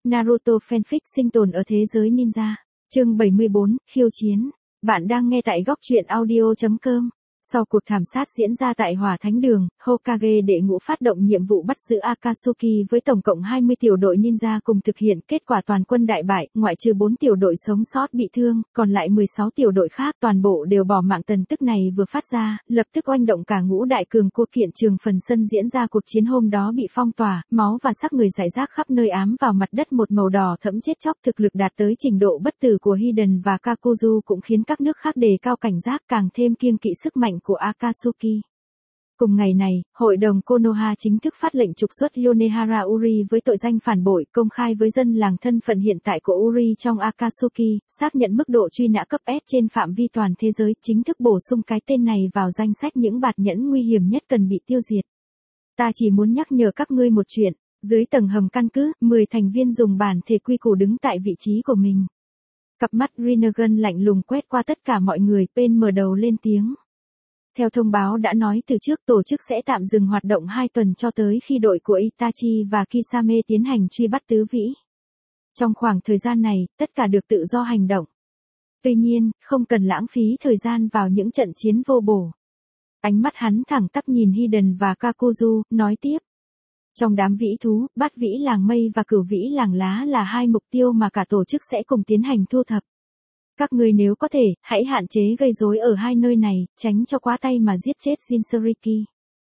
Naruto fanfic sinh tồn ở thế giới ninja. Chương 74, khiêu chiến. Bạn đang nghe tại góc truyện audio.com. Sau cuộc thảm sát diễn ra tại Hỏa Thánh Đường, Hokage đệ ngũ phát động nhiệm vụ bắt giữ Akatsuki với tổng cộng 20 tiểu đội ninja cùng thực hiện, kết quả toàn quân đại bại, ngoại trừ 4 tiểu đội sống sót bị thương, còn lại 16 tiểu đội khác toàn bộ đều bỏ mạng. Tin tức này vừa phát ra, lập tức oanh động cả ngũ đại cường quốc. Kiện trường phần sân diễn ra cuộc chiến hôm đó bị phong tỏa, máu và xác người rải rác khắp nơi, ám vào mặt đất một màu đỏ thẫm chết chóc. Thực lực đạt tới trình độ bất tử của Hiden và Kakuzu cũng khiến các nước khác đề cao cảnh giác, càng thêm kiêng kỵ sức mạnh của Akatsuki. Cùng ngày này, Hội đồng Konoha chính thức phát lệnh trục xuất Yonehara Uri với tội danh phản bội, công khai với dân làng thân phận hiện tại của Uri trong Akatsuki, xác nhận mức độ truy nã cấp S trên phạm vi toàn thế giới, chính thức bổ sung cái tên này vào danh sách những bạt nhẫn nguy hiểm nhất cần bị tiêu diệt. Ta chỉ muốn nhắc nhở các ngươi một chuyện, dưới tầng hầm căn cứ, 10 thành viên dùng bản thể quy củ đứng tại vị trí của mình. Cặp mắt Rinnegan lạnh lùng quét qua tất cả mọi người, Pain mở đầu lên tiếng. Theo thông báo đã nói từ trước, tổ chức sẽ tạm dừng hoạt động 2 tuần cho tới khi đội của Itachi và Kisame tiến hành truy bắt Tứ Vĩ. Trong khoảng thời gian này, tất cả được tự do hành động. Tuy nhiên, không cần lãng phí thời gian vào những trận chiến vô bổ. Ánh mắt hắn thẳng tắp nhìn Hiden và Kakuzu, nói tiếp. Trong đám vĩ thú, Bát Vĩ Làng Mây và Cửu Vĩ Làng Lá là 2 mục tiêu mà cả tổ chức sẽ cùng tiến hành thu thập. Các ngươi nếu có thể, hãy hạn chế gây rối ở 2 nơi này, tránh cho quá tay mà giết chết Jinchuriki.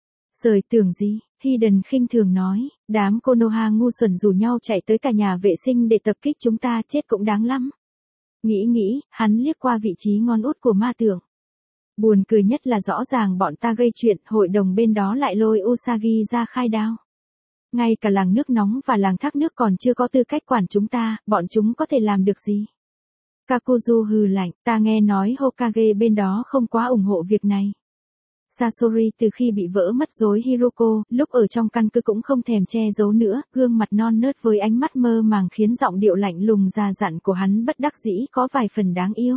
Sời tưởng gì, Hiden khinh thường nói, đám Konoha ngu xuẩn rủ nhau chạy tới cả nhà vệ sinh để tập kích chúng ta, chết cũng đáng lắm. Nghĩ, hắn liếc qua vị trí ngón út của ma tượng. Buồn cười nhất là rõ ràng bọn ta gây chuyện, hội đồng bên đó lại lôi Usagi ra khai đao. Ngay cả làng nước nóng và làng thác nước còn chưa có tư cách quản chúng ta, bọn chúng có thể làm được gì? Kakuzu hừ lạnh, ta nghe nói Hokage bên đó không quá ủng hộ việc này. Sasori từ khi bị vỡ mất rối Hiroko, lúc ở trong căn cứ cũng không thèm che giấu nữa, gương mặt non nớt với ánh mắt mơ màng khiến giọng điệu lạnh lùng già dặn của hắn bất đắc dĩ có vài phần đáng yêu.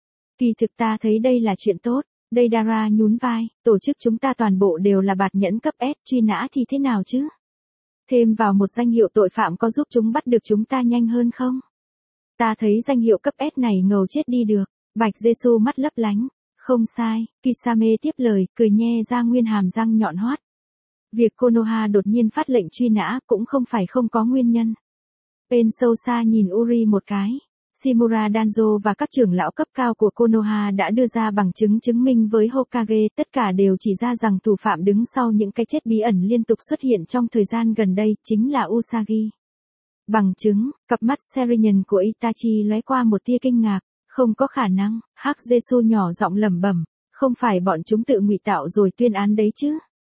Kỳ thực ta thấy đây là chuyện tốt, Deidara nhún vai, tổ chức chúng ta toàn bộ đều là bạt nhẫn cấp S, truy nã thì thế nào chứ? Thêm vào một danh hiệu tội phạm có giúp chúng bắt được chúng ta nhanh hơn không? Ta thấy danh hiệu cấp S này ngầu chết đi được. Bạch Jesu mắt lấp lánh. Không sai, Kisame tiếp lời, cười nhe ra nguyên hàm răng nhọn hoắt. Việc Konoha đột nhiên phát lệnh truy nã cũng không phải không có nguyên nhân. Pain sâu xa nhìn Uri một cái. Shimura Danzo và các trưởng lão cấp cao của Konoha đã đưa ra bằng chứng chứng minh với Hokage, tất cả đều chỉ ra rằng thủ phạm đứng sau những cái chết bí ẩn liên tục xuất hiện trong thời gian gần đây chính là Usagi. Bằng chứng, cặp mắt Serenian của Itachi lóe qua một tia kinh ngạc, không có khả năng, Hắc Jesu nhỏ giọng lẩm bẩm, không phải bọn chúng tự ngụy tạo rồi tuyên án đấy chứ.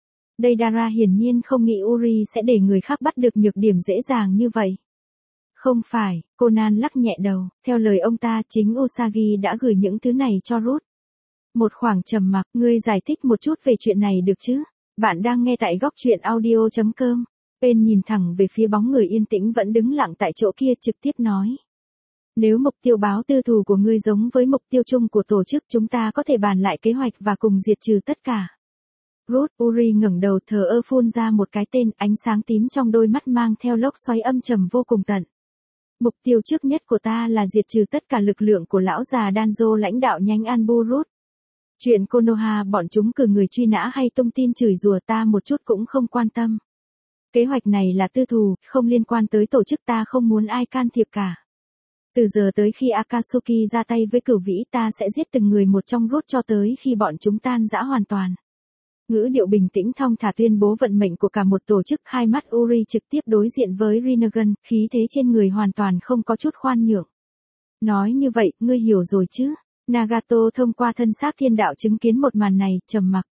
Deidara hiển nhiên không nghĩ Uri sẽ để người khác bắt được nhược điểm dễ dàng như vậy. Không phải, Conan lắc nhẹ đầu, theo lời ông ta chính Usagi đã gửi những thứ này cho Ruth. Một khoảng trầm mặc, ngươi giải thích một chút về chuyện này được chứ? Bạn đang nghe tại góc truyện audio.com. Pain nhìn thẳng về phía bóng người yên tĩnh vẫn đứng lặng tại chỗ kia, trực tiếp nói. Nếu mục tiêu báo tư thù của ngươi giống với mục tiêu chung của tổ chức, chúng ta có thể bàn lại kế hoạch và cùng diệt trừ tất cả. Ruth, Uri ngẩng đầu thờ ơ phun ra một cái tên, ánh sáng tím trong đôi mắt mang theo lốc xoáy âm trầm vô cùng tận. Mục tiêu trước nhất của ta là diệt trừ tất cả lực lượng của lão già Danzo lãnh đạo nhánh Anbu. Ruth. Chuyện Konoha bọn chúng cử người truy nã hay tung tin chửi rủa ta một chút cũng không quan tâm. Kế hoạch này là tư thù, không liên quan tới tổ chức, ta không muốn ai can thiệp cả. Từ giờ tới khi Akatsuki ra tay với Cửu Vĩ, ta sẽ giết từng người một trong Ruth cho tới khi bọn chúng tan rã hoàn toàn. Ngữ điệu bình tĩnh thong thả tuyên bố vận mệnh của cả một tổ chức. Hai mắt Uri trực tiếp đối diện với Rinnegan, khí thế trên người hoàn toàn không có chút khoan nhượng. Nói như vậy, ngươi hiểu rồi chứ? Nagato thông qua thân xác thiên đạo chứng kiến một màn này, trầm mặc.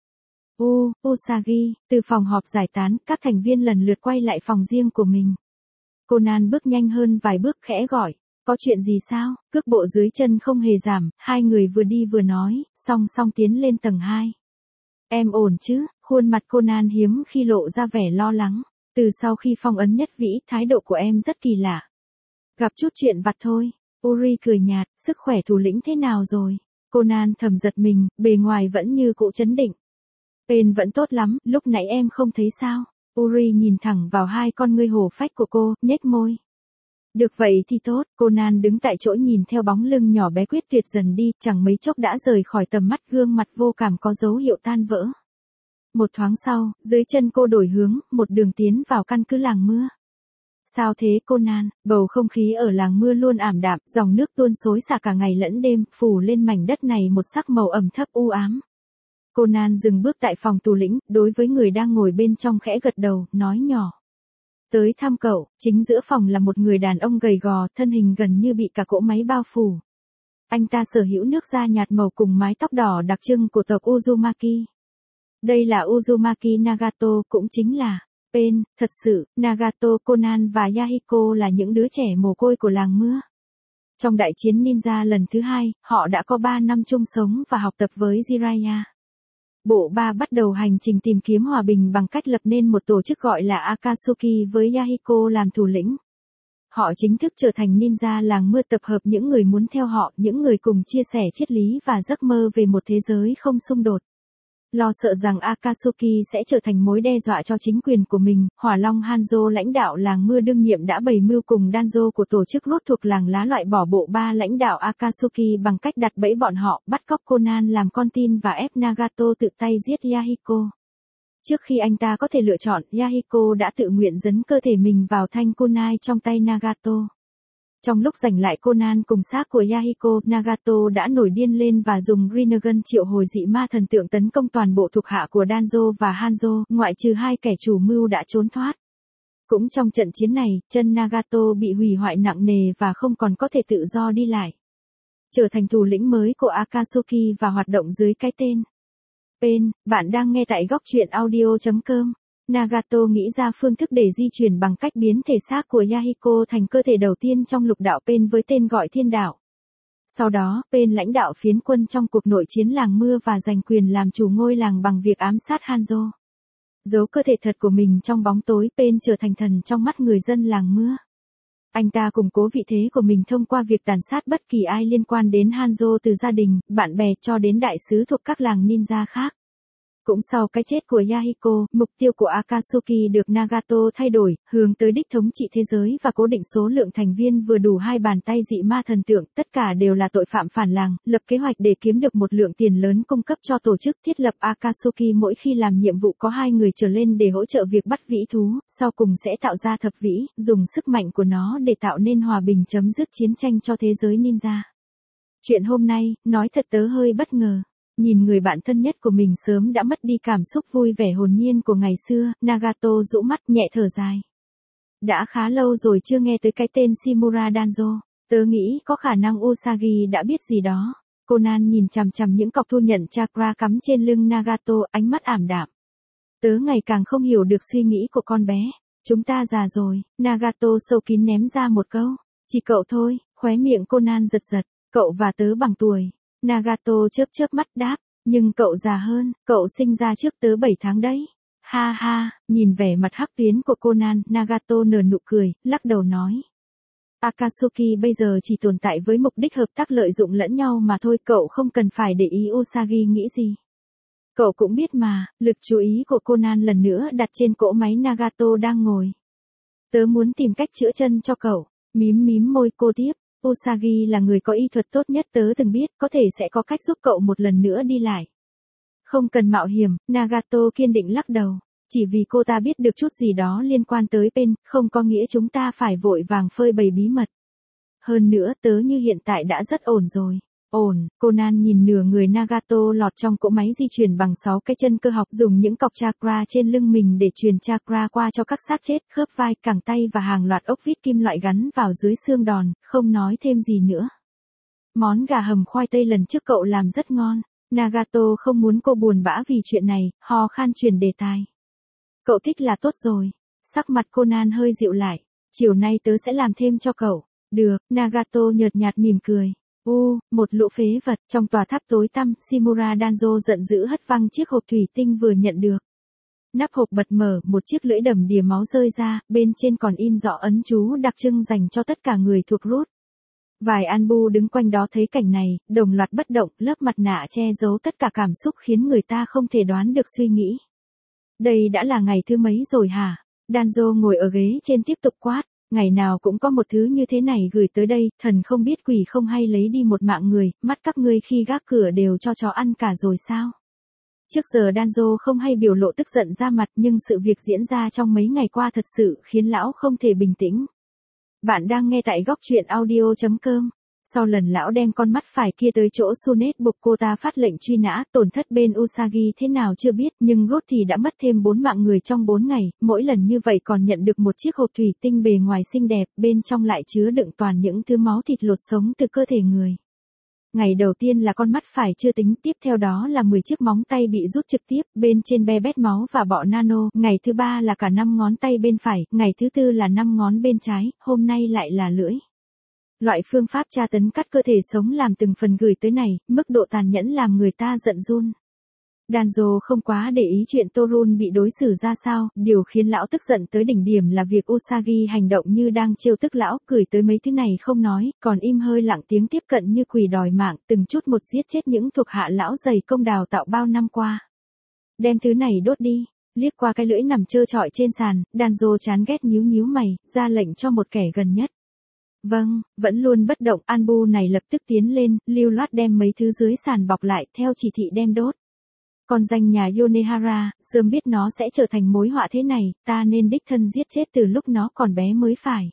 Usagi, từ phòng họp giải tán, các thành viên lần lượt quay lại phòng riêng của mình. Conan bước nhanh hơn vài bước khẽ gọi, có chuyện gì sao? Cước bộ dưới chân không hề giảm, hai người vừa đi vừa nói, song song tiến lên tầng 2. Em ổn chứ? Khuôn mặt Conan hiếm khi lộ ra vẻ lo lắng. Từ sau khi phong ấn Nhất Vĩ, thái độ của em rất kỳ lạ. Gặp chút chuyện vặt thôi. Uri cười nhạt, sức khỏe thủ lĩnh thế nào rồi? Conan thầm giật mình, bề ngoài vẫn như cũ trấn định. Pain vẫn tốt lắm, lúc nãy em không thấy sao? Uri nhìn thẳng vào hai con ngươi hổ phách của cô, nhếch môi. Được vậy thì tốt, Conan đứng tại chỗ nhìn theo bóng lưng nhỏ bé quyết tuyệt dần đi, chẳng mấy chốc đã rời khỏi tầm mắt, gương mặt vô cảm có dấu hiệu tan vỡ. Một thoáng sau, dưới chân cô đổi hướng, một đường tiến vào căn cứ làng mưa. Sao thế Conan? Bầu không khí ở làng mưa luôn ảm đạm, dòng nước tuôn xối xả cả ngày lẫn đêm, phủ lên mảnh đất này một sắc màu ẩm thấp u ám. Conan dừng bước tại phòng thủ lĩnh, đối với người đang ngồi bên trong khẽ gật đầu, nói nhỏ. Tới thăm cậu, chính giữa phòng là một người đàn ông gầy gò, thân hình gần như bị cả cỗ máy bao phủ. Anh ta sở hữu nước da nhạt màu cùng mái tóc đỏ đặc trưng của tộc Uzumaki. Đây là Uzumaki Nagato, cũng chính là Pain. Thật sự, Nagato, Conan và Yahiko là những đứa trẻ mồ côi của làng mưa. Trong đại chiến ninja lần thứ 2, họ đã có 3 năm chung sống và học tập với Jiraiya. Bộ 3 bắt đầu hành trình tìm kiếm hòa bình bằng cách lập nên một tổ chức gọi là Akatsuki với Yahiko làm thủ lĩnh. Họ chính thức trở thành ninja làng mưa, tập hợp những người muốn theo họ, những người cùng chia sẻ triết lý và giấc mơ về một thế giới không xung đột. Lo sợ rằng Akatsuki sẽ trở thành mối đe dọa cho chính quyền của mình, Hỏa Long Hanzo, lãnh đạo làng mưa đương nhiệm, đã bày mưu cùng Danzo của tổ chức Root thuộc làng lá loại bỏ bộ 3 lãnh đạo Akatsuki bằng cách đặt bẫy bọn họ, bắt cóc Conan làm con tin và ép Nagato tự tay giết Yahiko. Trước khi anh ta có thể lựa chọn, Yahiko đã tự nguyện dấn cơ thể mình vào thanh kunai trong tay Nagato. Trong lúc giành lại Conan cùng xác của Yahiko, Nagato đã nổi điên lên và dùng Rinnegan triệu hồi dị ma thần tượng tấn công toàn bộ thuộc hạ của Danzo và Hanzo, ngoại trừ 2 kẻ chủ mưu đã trốn thoát. Cũng trong trận chiến này, chân Nagato bị hủy hoại nặng nề và không còn có thể tự do đi lại. Trở thành thủ lĩnh mới của Akatsuki và hoạt động dưới cái tên Pain. Bạn đang nghe tại góc truyện audio.com. Nagato nghĩ ra phương thức để di chuyển bằng cách biến thể xác của Yahiko thành cơ thể đầu tiên trong lục đạo Pain với tên gọi Thiên Đạo. Sau đó, Pain lãnh đạo phiến quân trong cuộc nội chiến làng mưa và giành quyền làm chủ ngôi làng bằng việc ám sát Hanzo. Giấu cơ thể thật của mình trong bóng tối, Pain trở thành thần trong mắt người dân làng mưa. Anh ta củng cố vị thế của mình thông qua việc tàn sát bất kỳ ai liên quan đến Hanzo, từ gia đình, bạn bè cho đến đại sứ thuộc các làng ninja khác. Cũng sau cái chết của Yahiko, mục tiêu của Akatsuki được Nagato thay đổi, hướng tới đích thống trị thế giới và cố định số lượng thành viên vừa đủ 2 bàn tay dị ma thần tượng, tất cả đều là tội phạm phản làng, lập kế hoạch để kiếm được một lượng tiền lớn cung cấp cho tổ chức, thiết lập Akatsuki mỗi khi làm nhiệm vụ có 2 người trở lên để hỗ trợ việc bắt vĩ thú, sau cùng sẽ tạo ra thập vĩ, dùng sức mạnh của nó để tạo nên hòa bình, chấm dứt chiến tranh cho thế giới ninja. Chuyện hôm nay, nói thật tớ hơi bất ngờ. Nhìn người bạn thân nhất của mình sớm đã mất đi cảm xúc vui vẻ hồn nhiên của ngày xưa, Nagato rũ mắt nhẹ thở dài. Đã khá lâu rồi chưa nghe tới cái tên Shimura Danzo, tớ nghĩ có khả năng Usagi đã biết gì đó. Conan nhìn chằm chằm những cọc thu nhận chakra cắm trên lưng Nagato, ánh mắt ảm đạm. Tớ ngày càng không hiểu được suy nghĩ của con bé. Chúng ta già rồi, Nagato sâu kín ném ra một câu. Chỉ cậu thôi, khóe miệng Conan giật giật, cậu và tớ bằng tuổi. Nagato chớp chớp mắt đáp, nhưng cậu già hơn, cậu sinh ra trước tớ 7 tháng đấy. Ha ha, nhìn vẻ mặt hắc tuyến của Conan, Nagato nở nụ cười, lắc đầu nói. Akatsuki bây giờ chỉ tồn tại với mục đích hợp tác lợi dụng lẫn nhau mà thôi, cậu không cần phải để ý Usagi nghĩ gì. Cậu cũng biết mà, lực chú ý của Conan lần nữa đặt trên cỗ máy Nagato đang ngồi. Tớ muốn tìm cách chữa chân cho cậu, mím môi cô tiếp. Usagi là người có y thuật tốt nhất tớ từng biết, có thể sẽ có cách giúp cậu một lần nữa đi lại. Không cần mạo hiểm, Nagato kiên định lắc đầu. Chỉ vì cô ta biết được chút gì đó liên quan tới Pain, không có nghĩa chúng ta phải vội vàng phơi bày bí mật. Hơn nữa tớ như hiện tại đã rất ổn rồi. Ổn, Conan nhìn nửa người Nagato lọt trong cỗ máy di chuyển bằng 6 cái chân cơ học, dùng những cọc chakra trên lưng mình để truyền chakra qua cho các xác chết, khớp vai, cẳng tay và hàng loạt ốc vít kim loại gắn vào dưới xương đòn, không nói thêm gì nữa. Món gà hầm khoai tây lần trước cậu làm rất ngon. Nagato không muốn cô buồn bã vì chuyện này, ho khan chuyển đề tài. Cậu thích là tốt rồi. Sắc mặt Conan hơi dịu lại. Chiều nay tớ sẽ làm thêm cho cậu. Được, Nagato nhợt nhạt mỉm cười. Một lũ phế vật. Trong tòa tháp tối tăm, Shimura Danzo giận dữ hất văng chiếc hộp thủy tinh vừa nhận được. Nắp hộp bật mở, một chiếc lưỡi đầm đìa máu rơi ra, bên trên còn in rõ ấn chú đặc trưng dành cho tất cả người thuộc Root. Vài Anbu đứng quanh đó thấy cảnh này, đồng loạt bất động, lớp mặt nạ che giấu tất cả cảm xúc khiến người ta không thể đoán được suy nghĩ. Đây đã là ngày thứ mấy rồi hả? Danzo ngồi ở ghế trên tiếp tục quát. Ngày nào cũng có một thứ như thế này gửi tới đây, thần không biết quỷ không hay lấy đi một mạng người, mắt các ngươi khi gác cửa đều cho chó ăn cả rồi sao? Trước giờ Danzo không hay biểu lộ tức giận ra mặt, nhưng sự việc diễn ra trong mấy ngày qua thật sự khiến lão không thể bình tĩnh. Bạn đang nghe tại góc truyện audio.com. Sau lần lão đem con mắt phải kia tới chỗ Sunet buộc cô ta phát lệnh truy nã, tổn thất bên Usagi thế nào chưa biết, nhưng rốt thì đã mất thêm 4 mạng người trong 4 ngày, mỗi lần như vậy còn nhận được một chiếc hộp thủy tinh bề ngoài xinh đẹp, bên trong lại chứa đựng toàn những thứ máu thịt lột sống từ cơ thể người. Ngày đầu tiên là con mắt phải chưa tính, tiếp theo đó là 10 chiếc móng tay bị rút trực tiếp, bên trên be bét máu và bọ nano, ngày thứ 3 là cả 5 ngón tay bên phải, ngày thứ 4 là 5 ngón bên trái, hôm nay lại là lưỡi. Loại phương pháp tra tấn cắt cơ thể sống làm từng phần gửi tới này, mức độ tàn nhẫn làm người ta giận run. Danzo không quá để ý chuyện Torun bị đối xử ra sao, điều khiến lão tức giận tới đỉnh điểm là việc Usagi hành động như đang trêu tức lão, gửi tới mấy thứ này không nói, còn im hơi lặng tiếng tiếp cận như quỷ đòi mạng, từng chút một giết chết những thuộc hạ lão dày công đào tạo bao năm qua. Đem thứ này đốt đi. Liếc qua cái lưỡi nằm trơ trọi trên sàn, Danzo chán ghét nhíu nhíu mày, ra lệnh cho một kẻ gần nhất. Vâng, vẫn luôn bất động, Anbu này lập tức tiến lên, lưu loát đem mấy thứ dưới sàn bọc lại, theo chỉ thị đem đốt. Con danh nhà Yonehara, sớm biết nó sẽ trở thành mối họa thế này, ta nên đích thân giết chết từ lúc nó còn bé mới phải.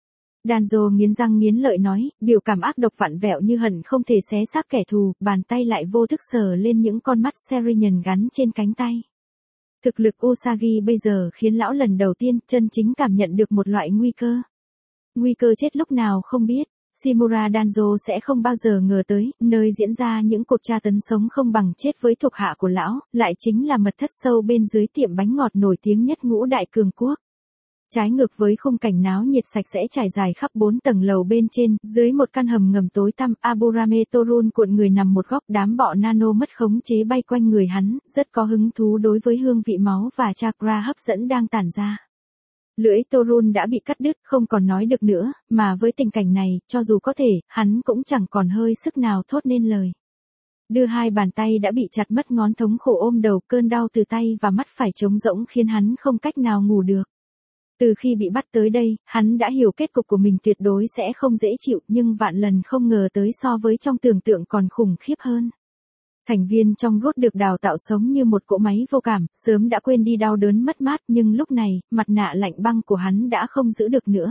Danzo nghiến răng nghiến lợi nói, biểu cảm ác độc vặn vẹo như hận không thể xé xác kẻ thù, bàn tay lại vô thức sờ lên những con mắt Serian gắn trên cánh tay. Thực lực Usagi bây giờ khiến lão lần đầu tiên chân chính cảm nhận được một loại nguy cơ. Nguy cơ chết lúc nào không biết. Shimura Danzo sẽ không bao giờ ngờ tới, nơi diễn ra những cuộc tra tấn sống không bằng chết với thuộc hạ của lão, lại chính là mật thất sâu bên dưới tiệm bánh ngọt nổi tiếng nhất Ngũ Đại Cường Quốc. Trái ngược với khung cảnh náo nhiệt sạch sẽ trải dài khắp 4 tầng lầu bên trên, dưới một căn hầm ngầm tối tăm, Aburame Torun cuộn người nằm một góc, đám bọ nano mất khống chế bay quanh người hắn, rất có hứng thú đối với hương vị máu và chakra hấp dẫn đang tản ra. Lưỡi Torun đã bị cắt đứt, không còn nói được nữa, mà với tình cảnh này, cho dù có thể, hắn cũng chẳng còn hơi sức nào thốt nên lời. Đưa hai bàn tay đã bị chặt mất ngón thống khổ ôm đầu, cơn đau từ tay và mắt phải trống rỗng khiến hắn không cách nào ngủ được. Từ khi bị bắt tới đây, hắn đã hiểu kết cục của mình tuyệt đối sẽ không dễ chịu, nhưng vạn lần không ngờ tới so với trong tưởng tượng còn khủng khiếp hơn. Thành viên trong rốt được đào tạo sống như một cỗ máy vô cảm, sớm đã quên đi đau đớn mất mát, nhưng lúc này, mặt nạ lạnh băng của hắn đã không giữ được nữa.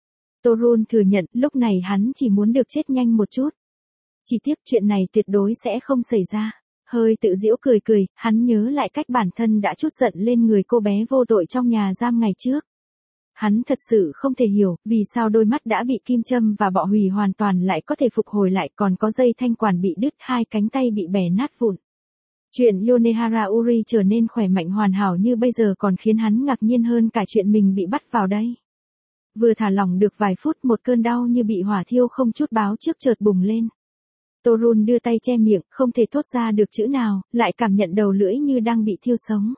Torun thừa nhận, lúc này hắn chỉ muốn được chết nhanh một chút. Chỉ tiếc chuyện này tuyệt đối sẽ không xảy ra. Hơi tự giễu cười cười, hắn nhớ lại cách bản thân đã chút giận lên người cô bé vô tội trong nhà giam ngày trước. Hắn thật sự không thể hiểu, vì sao đôi mắt đã bị kim châm và bọ hủy hoàn toàn lại có thể phục hồi lại, còn có dây thanh quản bị đứt, hai cánh tay bị bẻ nát vụn. Chuyện Yonehara Uri trở nên khỏe mạnh hoàn hảo như bây giờ còn khiến hắn ngạc nhiên hơn cả chuyện mình bị bắt vào đây. Vừa thả lỏng được vài phút, một cơn đau như bị hỏa thiêu không chút báo trước chợt bùng lên. Torun đưa tay che miệng, không thể thốt ra được chữ nào, lại cảm nhận đầu lưỡi như đang bị thiêu sống.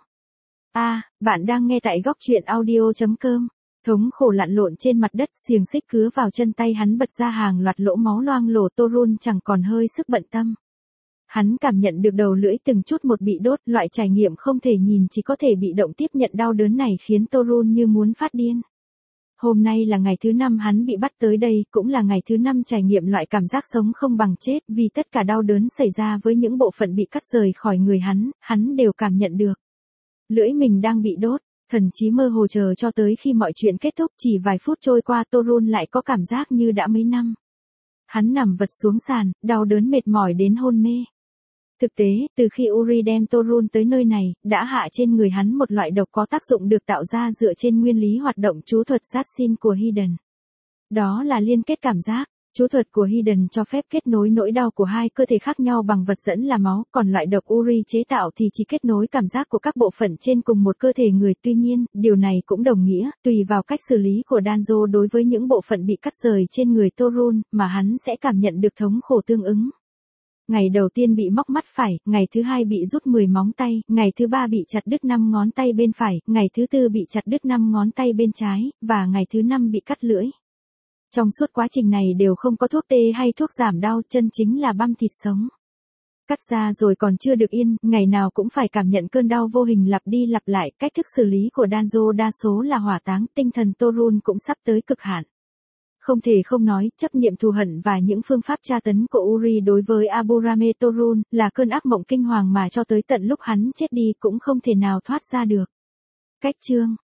Bạn đang nghe tại góc truyện audio.com. Thống khổ lặn lộn trên mặt đất, xiềng xích cứa vào chân tay hắn bật ra hàng loạt lỗ máu loang lổ, Torun chẳng còn hơi sức bận tâm. Hắn cảm nhận được đầu lưỡi từng chút một bị đốt, loại trải nghiệm không thể nhìn chỉ có thể bị động tiếp nhận đau đớn này khiến Torun như muốn phát điên. Hôm nay là ngày thứ 5 hắn bị bắt tới đây, cũng là ngày thứ 5 trải nghiệm loại cảm giác sống không bằng chết, vì tất cả đau đớn xảy ra với những bộ phận bị cắt rời khỏi người hắn đều cảm nhận được. Lưỡi mình đang bị đốt. Thần trí mơ hồ chờ cho tới khi mọi chuyện kết thúc, chỉ vài phút trôi qua Torun lại có cảm giác như đã mấy năm. Hắn nằm vật xuống sàn, đau đớn mệt mỏi đến hôn mê. Thực tế, từ khi Uri đem Torun tới nơi này, đã hạ trên người hắn một loại độc có tác dụng được tạo ra dựa trên nguyên lý hoạt động chú thuật Satsin của Hiden. Đó là liên kết cảm giác. Chú thuật của Hiden cho phép kết nối nỗi đau của hai cơ thể khác nhau bằng vật dẫn là máu, còn loại độc Uri chế tạo thì chỉ kết nối cảm giác của các bộ phận trên cùng một cơ thể người. Tuy nhiên, điều này cũng đồng nghĩa, tùy vào cách xử lý của Danzo đối với những bộ phận bị cắt rời trên người Torun, mà hắn sẽ cảm nhận được thống khổ tương ứng. Ngày đầu tiên bị móc mắt phải, ngày thứ 2 bị rút 10 móng tay, ngày thứ 3 bị chặt đứt 5 ngón tay bên phải, ngày thứ 4 bị chặt đứt 5 ngón tay bên trái, và ngày thứ 5 bị cắt lưỡi. Trong suốt quá trình này đều không có thuốc tê hay thuốc giảm đau, chân chính là băm thịt sống. Cắt ra rồi còn chưa được yên, ngày nào cũng phải cảm nhận cơn đau vô hình lặp đi lặp lại, cách thức xử lý của Danzo đa số là hỏa táng, tinh thần Torun cũng sắp tới cực hạn. Không thể không nói, chấp niệm thù hận và những phương pháp tra tấn của Uri đối với Aburame Torun là cơn ác mộng kinh hoàng mà cho tới tận lúc hắn chết đi cũng không thể nào thoát ra được. Cách chương